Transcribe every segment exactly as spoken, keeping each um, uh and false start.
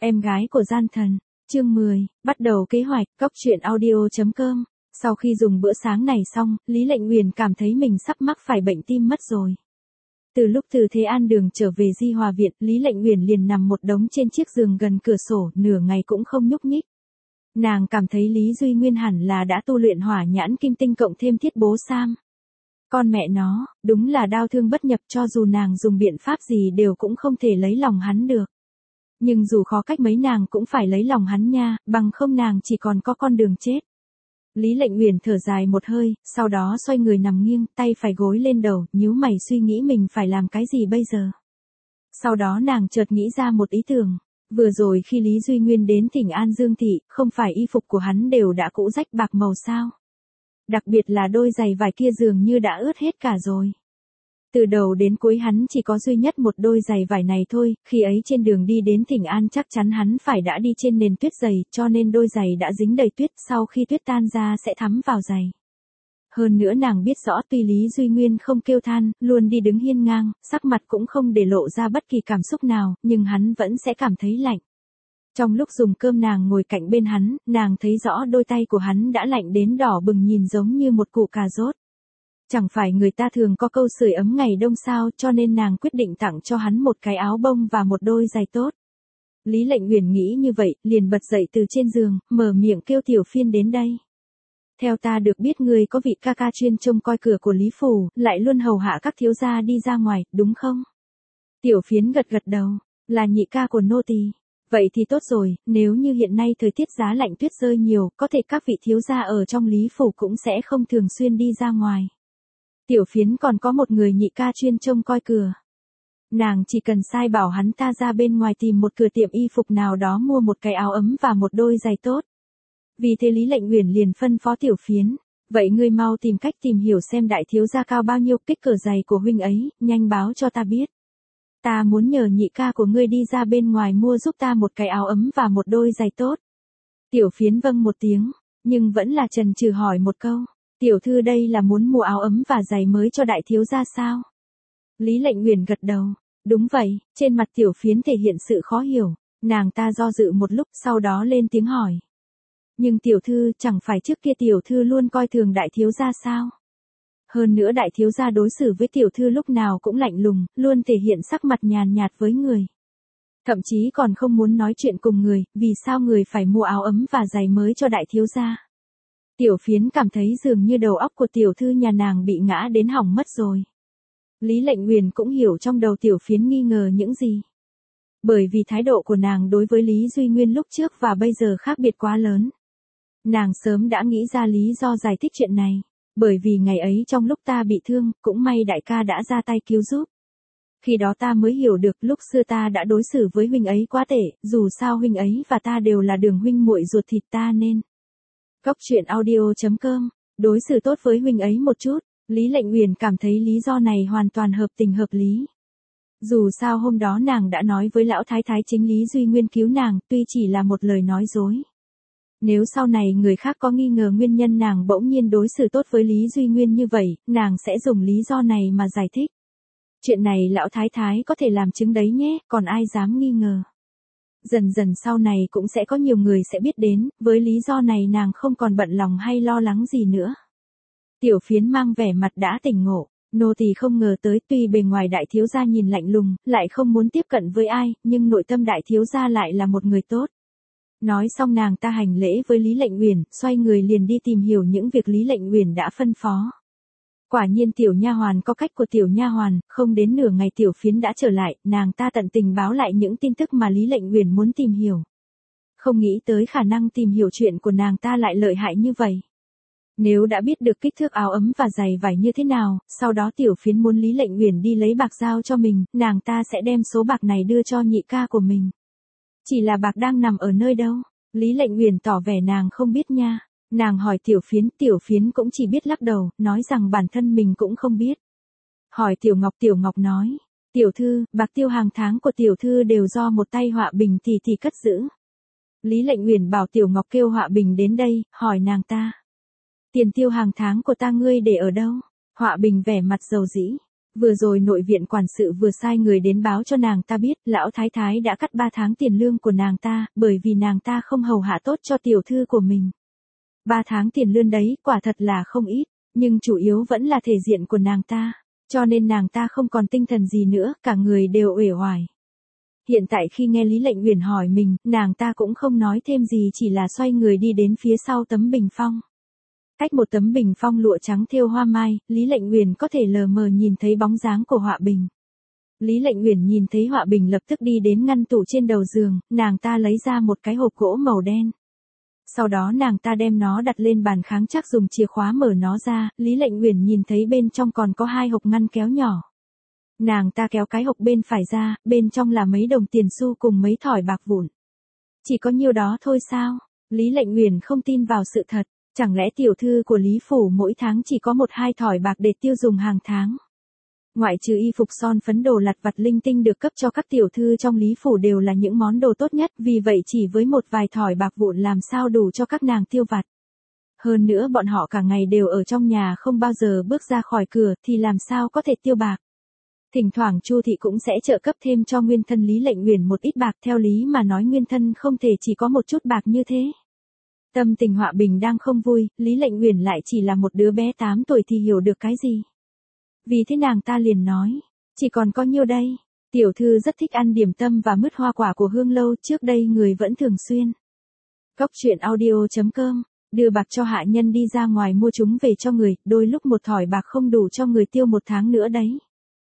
Em gái của gian thần, chương mười, bắt đầu kế hoạch, cóc truyện audio chấm com. Sau khi dùng bữa sáng này xong, Lý Lệnh Uyển cảm thấy mình sắp mắc phải bệnh tim mất rồi. Từ lúc từ Thế An Đường trở về Di Hòa Viện, Lý Lệnh Uyển liền nằm một đống trên chiếc giường gần cửa sổ, nửa ngày cũng không nhúc nhích. Nàng cảm thấy Lý Duy Nguyên hẳn là đã tu luyện hỏa nhãn kim tinh cộng thêm thiết bố sam. Con mẹ nó, đúng là đau thương bất nhập, cho dù nàng dùng biện pháp gì đều cũng không thể lấy lòng hắn được. Nhưng dù khó cách mấy nàng cũng phải lấy lòng hắn nha, bằng không nàng chỉ còn có con đường chết. Lý Lệnh Uyển thở dài một hơi, sau đó xoay người nằm nghiêng, tay phải gối lên đầu, nhíu mày suy nghĩ mình phải làm cái gì bây giờ. Sau đó nàng chợt nghĩ ra một ý tưởng. Vừa rồi khi Lý Duy Nguyên đến thỉnh An Dương Thị, không phải y phục của hắn đều đã cũ rách bạc màu sao? Đặc biệt là đôi giày vải kia dường như đã ướt hết cả rồi. Từ đầu đến cuối hắn chỉ có duy nhất một đôi giày vải này thôi, khi ấy trên đường đi đến Thỉnh An chắc chắn hắn phải đã đi trên nền tuyết dày, cho nên đôi giày đã dính đầy tuyết, sau khi tuyết tan ra sẽ thấm vào giày. Hơn nữa nàng biết rõ tuy Lý Duy Nguyên không kêu than, luôn đi đứng hiên ngang, sắc mặt cũng không để lộ ra bất kỳ cảm xúc nào, nhưng hắn vẫn sẽ cảm thấy lạnh. Trong lúc dùng cơm nàng ngồi cạnh bên hắn, nàng thấy rõ đôi tay của hắn đã lạnh đến đỏ bừng nhìn giống như một củ cà rốt. Chẳng phải người ta thường có câu sưởi ấm ngày đông sao, cho nên nàng quyết định tặng cho hắn một cái áo bông và một đôi giày tốt. Lý Lệnh Uyển nghĩ như vậy, liền bật dậy từ trên giường, mở miệng kêu Tiểu Phiên đến đây. Theo ta được biết ngươi có vị ca ca chuyên trông coi cửa của Lý Phủ, lại luôn hầu hạ các thiếu gia đi ra ngoài, đúng không? Tiểu Phiến gật gật đầu, là nhị ca của nô tỳ. Vậy thì tốt rồi, nếu như hiện nay thời tiết giá lạnh tuyết rơi nhiều, có thể các vị thiếu gia ở trong Lý Phủ cũng sẽ không thường xuyên đi ra ngoài. Tiểu Phiến còn có một người nhị ca chuyên trông coi cửa. Nàng chỉ cần sai bảo hắn ta ra bên ngoài tìm một cửa tiệm y phục nào đó mua một cái áo ấm và một đôi giày tốt. Vì thế Lý Lệnh Uyển liền phân phó Tiểu Phiến, vậy ngươi mau tìm cách tìm hiểu xem đại thiếu gia cao bao nhiêu, kích cỡ giày của huynh ấy, nhanh báo cho ta biết. Ta muốn nhờ nhị ca của ngươi đi ra bên ngoài mua giúp ta một cái áo ấm và một đôi giày tốt. Tiểu Phiến vâng một tiếng, nhưng vẫn là chần chừ hỏi một câu, tiểu thư đây là muốn mua áo ấm và giày mới cho đại thiếu gia sao? Lý Lệnh Uyển gật đầu, đúng vậy, trên mặt Tiểu Phiến thể hiện sự khó hiểu, nàng ta do dự một lúc sau đó lên tiếng hỏi. Nhưng tiểu thư, chẳng phải trước kia tiểu thư luôn coi thường đại thiếu gia sao? Hơn nữa đại thiếu gia đối xử với tiểu thư lúc nào cũng lạnh lùng, luôn thể hiện sắc mặt nhàn nhạt với người. Thậm chí còn không muốn nói chuyện cùng người, vì sao người phải mua áo ấm và giày mới cho đại thiếu gia? Tiểu Phiến cảm thấy dường như đầu óc của tiểu thư nhà nàng bị ngã đến hỏng mất rồi. Lý Lệnh Uyển cũng hiểu trong đầu Tiểu Phiến nghi ngờ những gì. Bởi vì thái độ của nàng đối với Lý Duy Nguyên lúc trước và bây giờ khác biệt quá lớn. Nàng sớm đã nghĩ ra lý do giải thích chuyện này. Bởi vì ngày ấy trong lúc ta bị thương, cũng may đại ca đã ra tay cứu giúp. Khi đó ta mới hiểu được lúc xưa ta đã đối xử với huynh ấy quá tệ, dù sao huynh ấy và ta đều là đường huynh muội ruột thịt ta nên. Cóc truyện audio chấm com, đối xử tốt với huynh ấy một chút, Lý Lệnh Uyển cảm thấy lý do này hoàn toàn hợp tình hợp lý. Dù sao hôm đó nàng đã nói với lão thái thái chính Lý Duy Nguyên cứu nàng, tuy chỉ là một lời nói dối. Nếu sau này người khác có nghi ngờ nguyên nhân nàng bỗng nhiên đối xử tốt với Lý Duy Nguyên như vậy, nàng sẽ dùng lý do này mà giải thích. Chuyện này lão thái thái có thể làm chứng đấy nhé, còn ai dám nghi ngờ. Dần dần sau này cũng sẽ có nhiều người sẽ biết đến, với lý do này nàng không còn bận lòng hay lo lắng gì nữa. Tiểu Phiến mang vẻ mặt đã tỉnh ngộ, nô tỳ không ngờ tới tuy bề ngoài đại thiếu gia nhìn lạnh lùng, lại không muốn tiếp cận với ai, nhưng nội tâm đại thiếu gia lại là một người tốt. Nói xong nàng ta hành lễ với Lý Lệnh Uyển, xoay người liền đi tìm hiểu những việc Lý Lệnh Uyển đã phân phó. Quả nhiên tiểu nha hoàn có cách của tiểu nha hoàn, không đến nửa ngày Tiểu Phiến đã trở lại, nàng ta tận tình báo lại những tin tức mà Lý Lệnh Uyển muốn tìm hiểu. Không nghĩ tới khả năng tìm hiểu chuyện của nàng ta lại lợi hại như vậy. Nếu đã biết được kích thước áo ấm và giày vải như thế nào, sau đó Tiểu Phiến muốn Lý Lệnh Uyển đi lấy bạc giao cho mình, nàng ta sẽ đem số bạc này đưa cho nhị ca của mình. Chỉ là bạc đang nằm ở nơi đâu? Lý Lệnh Uyển tỏ vẻ nàng không biết nha. Nàng hỏi Tiểu Phiến, Tiểu Phiến cũng chỉ biết lắc đầu, nói rằng bản thân mình cũng không biết. Hỏi Tiểu Ngọc, Tiểu Ngọc nói, tiểu thư, bạc tiêu hàng tháng của tiểu thư đều do một tay Họa Bình tỷ tỷ cất giữ. Lý Lệnh Uyển bảo Tiểu Ngọc kêu Họa Bình đến đây, hỏi nàng ta. Tiền tiêu hàng tháng của ta ngươi để ở đâu? Họa Bình vẻ mặt dầu dĩ. Vừa rồi nội viện quản sự vừa sai người đến báo cho nàng ta biết, lão thái thái đã cắt ba tháng tiền lương của nàng ta, bởi vì nàng ta không hầu hạ tốt cho tiểu thư của mình. Ba tháng tiền lương đấy, quả thật là không ít, nhưng chủ yếu vẫn là thể diện của nàng ta, cho nên nàng ta không còn tinh thần gì nữa, cả người đều uể oải. Hiện tại khi nghe Lý Lệnh Uyển hỏi mình, nàng ta cũng không nói thêm gì, chỉ là xoay người đi đến phía sau tấm bình phong. Cách một tấm bình phong lụa trắng thêu hoa mai, Lý Lệnh Uyển có thể lờ mờ nhìn thấy bóng dáng của Họa Bình. Lý Lệnh Uyển nhìn thấy Họa Bình lập tức đi đến ngăn tủ trên đầu giường, nàng ta lấy ra một cái hộp gỗ màu đen. Sau đó nàng ta đem nó đặt lên bàn kháng chắc dùng chìa khóa mở nó ra, Lý Lệnh Uyển nhìn thấy bên trong còn có hai hộp ngăn kéo nhỏ. Nàng ta kéo cái hộp bên phải ra, bên trong là mấy đồng tiền xu cùng mấy thỏi bạc vụn. Chỉ có nhiêu đó thôi sao? Lý Lệnh Uyển không tin vào sự thật. Chẳng lẽ tiểu thư của Lý Phủ mỗi tháng chỉ có một hai thỏi bạc để tiêu dùng hàng tháng? Ngoại trừ y phục son phấn đồ lặt vặt linh tinh được cấp cho các tiểu thư trong Lý Phủ đều là những món đồ tốt nhất, vì vậy chỉ với một vài thỏi bạc vụn làm sao đủ cho các nàng tiêu vặt. Hơn nữa bọn họ cả ngày đều ở trong nhà không bao giờ bước ra khỏi cửa thì làm sao có thể tiêu bạc. Thỉnh thoảng Chu thị cũng sẽ trợ cấp thêm cho nguyên thân Lý Lệnh Uyển một ít bạc, theo lý mà nói nguyên thân không thể chỉ có một chút bạc như thế. Tâm tình Họa Bình đang không vui, Lý Lệnh Uyển lại chỉ là một đứa bé tám tuổi thì hiểu được cái gì. Vì thế nàng ta liền nói, chỉ còn có nhiêu đây, tiểu thư rất thích ăn điểm tâm và mứt hoa quả của Hương Lâu, trước đây người vẫn thường xuyên. Cốc truyện audio chấm com, đưa bạc cho hạ nhân đi ra ngoài mua chúng về cho người, đôi lúc một thỏi bạc không đủ cho người tiêu một tháng nữa đấy.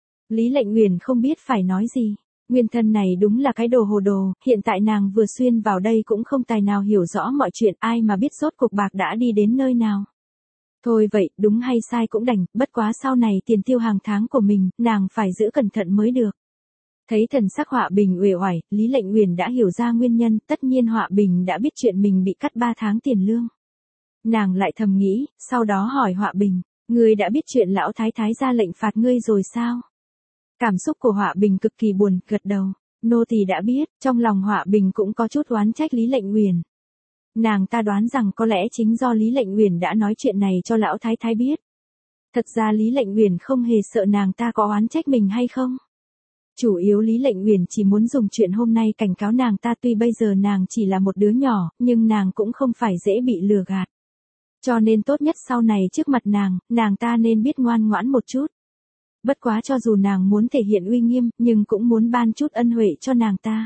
Lý Lệnh Uyển không biết phải nói gì. Nguyên thân này đúng là cái đồ hồ đồ, hiện tại nàng vừa xuyên vào đây cũng không tài nào hiểu rõ mọi chuyện, ai mà biết rốt cuộc bạc đã đi đến nơi nào. Thôi vậy, đúng hay sai cũng đành, bất quá sau này tiền tiêu hàng tháng của mình, nàng phải giữ cẩn thận mới được. Thấy thần sắc Họa Bình uể oải, Lý Lệnh Uyển đã hiểu ra nguyên nhân, tất nhiên Họa Bình đã biết chuyện mình bị cắt ba tháng tiền lương. Nàng lại thầm nghĩ, sau đó hỏi Họa Bình, ngươi đã biết chuyện lão thái thái ra lệnh phạt ngươi rồi sao? Cảm xúc của Họa Bình cực kỳ buồn, gật đầu, nô tỳ đã biết, trong lòng Họa Bình cũng có chút oán trách Lý Lệnh Uyển. Nàng ta đoán rằng có lẽ chính do Lý Lệnh Uyển đã nói chuyện này cho lão thái thái biết. Thật ra Lý Lệnh Uyển không hề sợ nàng ta có oán trách mình hay không. Chủ yếu Lý Lệnh Uyển chỉ muốn dùng chuyện hôm nay cảnh cáo nàng ta, tuy bây giờ nàng chỉ là một đứa nhỏ, nhưng nàng cũng không phải dễ bị lừa gạt. Cho nên tốt nhất sau này trước mặt nàng, nàng ta nên biết ngoan ngoãn một chút. Bất quá cho dù nàng muốn thể hiện uy nghiêm, nhưng cũng muốn ban chút ân huệ cho nàng ta.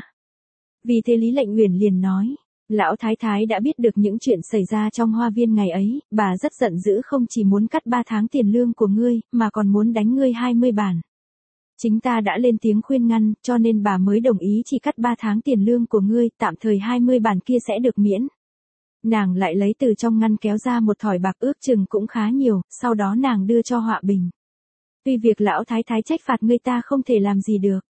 Vì thế Lý Lệnh Uyển liền nói, lão thái thái đã biết được những chuyện xảy ra trong hoa viên ngày ấy, bà rất giận dữ, không chỉ muốn cắt ba tháng tiền lương của ngươi, mà còn muốn đánh ngươi hai mươi bản. Chính ta đã lên tiếng khuyên ngăn, cho nên bà mới đồng ý chỉ cắt ba tháng tiền lương của ngươi, tạm thời hai mươi bản kia sẽ được miễn. Nàng lại lấy từ trong ngăn kéo ra một thỏi bạc ước chừng cũng khá nhiều, sau đó nàng đưa cho Họa Bình. Tuy việc lão thái thái trách phạt ngươi ta không thể làm gì được.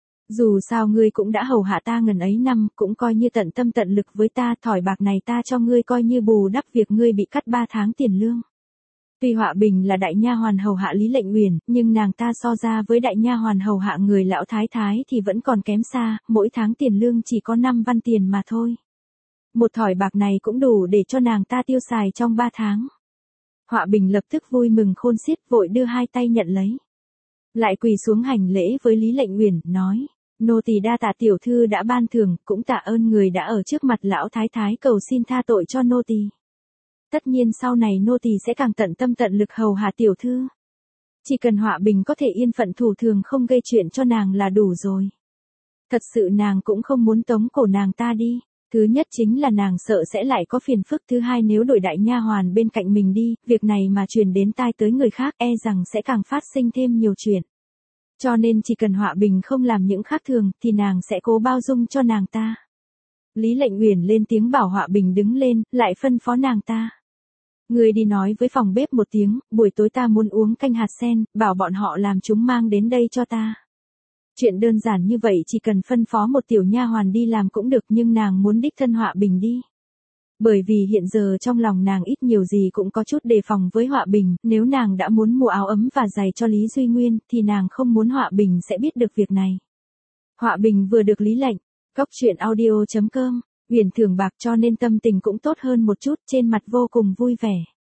Dù sao ngươi cũng đã hầu hạ ta ngần ấy năm, cũng coi như tận tâm tận lực với ta, thỏi bạc này ta cho ngươi coi như bù đắp việc ngươi bị cắt ba tháng tiền lương. Tuy Họa Bình là đại nha hoàn hầu hạ Lý Lệnh Uyển, nhưng nàng ta so ra với đại nha hoàn hầu hạ người lão thái thái thì vẫn còn kém xa, mỗi tháng tiền lương chỉ có năm văn tiền mà thôi. Một thỏi bạc này cũng đủ để cho nàng ta tiêu xài trong ba tháng. Họa Bình lập tức vui mừng khôn xiết, vội đưa hai tay nhận lấy. Lại quỳ xuống hành lễ với Lý Lệnh Uyển, nói, nô tỳ đa tạ tiểu thư đã ban thưởng, cũng tạ ơn người đã ở trước mặt lão thái thái cầu xin tha tội cho nô tỳ. Tất nhiên sau này nô tỳ sẽ càng tận tâm tận lực hầu hạ tiểu thư. Chỉ cần Họa Bình có thể yên phận thủ thường không gây chuyện cho nàng là đủ rồi. Thật sự nàng cũng không muốn tống cổ nàng ta đi. Thứ nhất chính là nàng sợ sẽ lại có phiền phức, thứ hai nếu đổi đại nha hoàn bên cạnh mình đi, việc này mà truyền đến tai tới người khác e rằng sẽ càng phát sinh thêm nhiều chuyện. Cho nên chỉ cần Họa Bình không làm những khác thường thì nàng sẽ cố bao dung cho nàng ta. Lý Lệnh Uyển lên tiếng bảo Họa Bình đứng lên, lại phân phó nàng ta. Người đi nói với phòng bếp một tiếng, buổi tối ta muốn uống canh hạt sen, bảo bọn họ làm chúng mang đến đây cho ta. Chuyện đơn giản như vậy chỉ cần phân phó một tiểu nha hoàn đi làm cũng được, nhưng nàng muốn đích thân Họa Bình đi. Bởi vì hiện giờ trong lòng nàng ít nhiều gì cũng có chút đề phòng với Họa Bình, nếu nàng đã muốn mua áo ấm và giày cho Lý Duy Nguyên thì nàng không muốn Họa Bình sẽ biết được việc này. Họa Bình vừa được Lý lệnh, cốc truyện audio chấm com, Uyển thưởng bạc cho nên tâm tình cũng tốt hơn một chút, trên mặt vô cùng vui vẻ.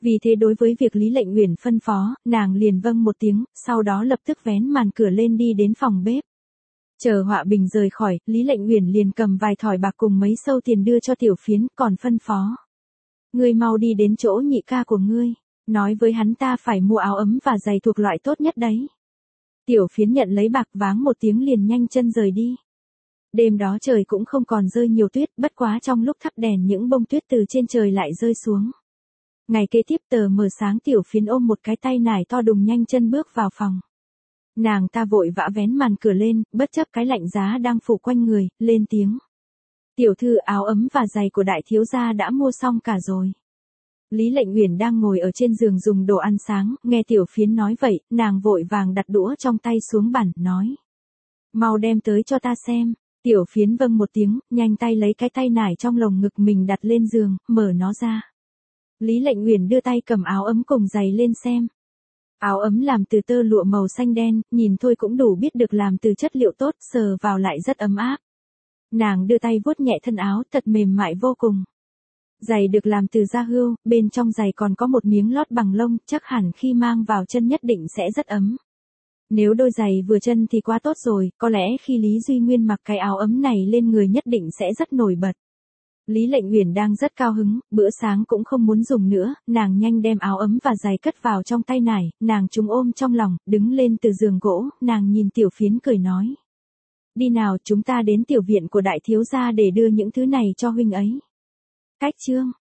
Vì thế đối với việc Lý Lệnh Uyển phân phó, nàng liền vâng một tiếng, sau đó lập tức vén màn cửa lên đi đến phòng bếp. Chờ Họa Bình rời khỏi, Lý Lệnh Uyển liền cầm vài thỏi bạc cùng mấy sâu tiền đưa cho Tiểu Phiến, còn phân phó. Ngươi mau đi đến chỗ nhị ca của ngươi, nói với hắn ta phải mua áo ấm và giày thuộc loại tốt nhất đấy. Tiểu Phiến nhận lấy bạc váng một tiếng liền nhanh chân rời đi. Đêm đó trời cũng không còn rơi nhiều tuyết, bất quá trong lúc thắp đèn những bông tuyết từ trên trời lại rơi xuống. Ngày kế tiếp tờ mờ sáng Tiểu Phiến ôm một cái tay nải to đùng nhanh chân bước vào phòng. Nàng ta vội vã vén màn cửa lên, bất chấp cái lạnh giá đang phủ quanh người, lên tiếng. Tiểu thư, áo ấm và giày của đại thiếu gia đã mua xong cả rồi. Lý Lệnh Uyển đang ngồi ở trên giường dùng đồ ăn sáng, nghe Tiểu Phiến nói vậy, nàng vội vàng đặt đũa trong tay xuống bàn, nói. Mau đem tới cho ta xem. Tiểu Phiến vâng một tiếng, nhanh tay lấy cái tay nải trong lồng ngực mình đặt lên giường, mở nó ra. Lý Lệnh Uyển đưa tay cầm áo ấm cùng giày lên xem. Áo ấm làm từ tơ lụa màu xanh đen, nhìn thôi cũng đủ biết được làm từ chất liệu tốt, sờ vào lại rất ấm áp. Nàng đưa tay vuốt nhẹ thân áo, thật mềm mại vô cùng. Giày được làm từ da hươu, bên trong giày còn có một miếng lót bằng lông, chắc hẳn khi mang vào chân nhất định sẽ rất ấm. Nếu đôi giày vừa chân thì quá tốt rồi, có lẽ khi Lý Duy Nguyên mặc cái áo ấm này lên người nhất định sẽ rất nổi bật. Lý Lệnh Uyển đang rất cao hứng, bữa sáng cũng không muốn dùng nữa, nàng nhanh đem áo ấm và giày cất vào trong tay nải, nàng chúng ôm trong lòng, đứng lên từ giường gỗ, nàng nhìn Tiểu Phiến cười nói. Đi nào, chúng ta đến tiểu viện của đại thiếu gia để đưa những thứ này cho huynh ấy. Cách chương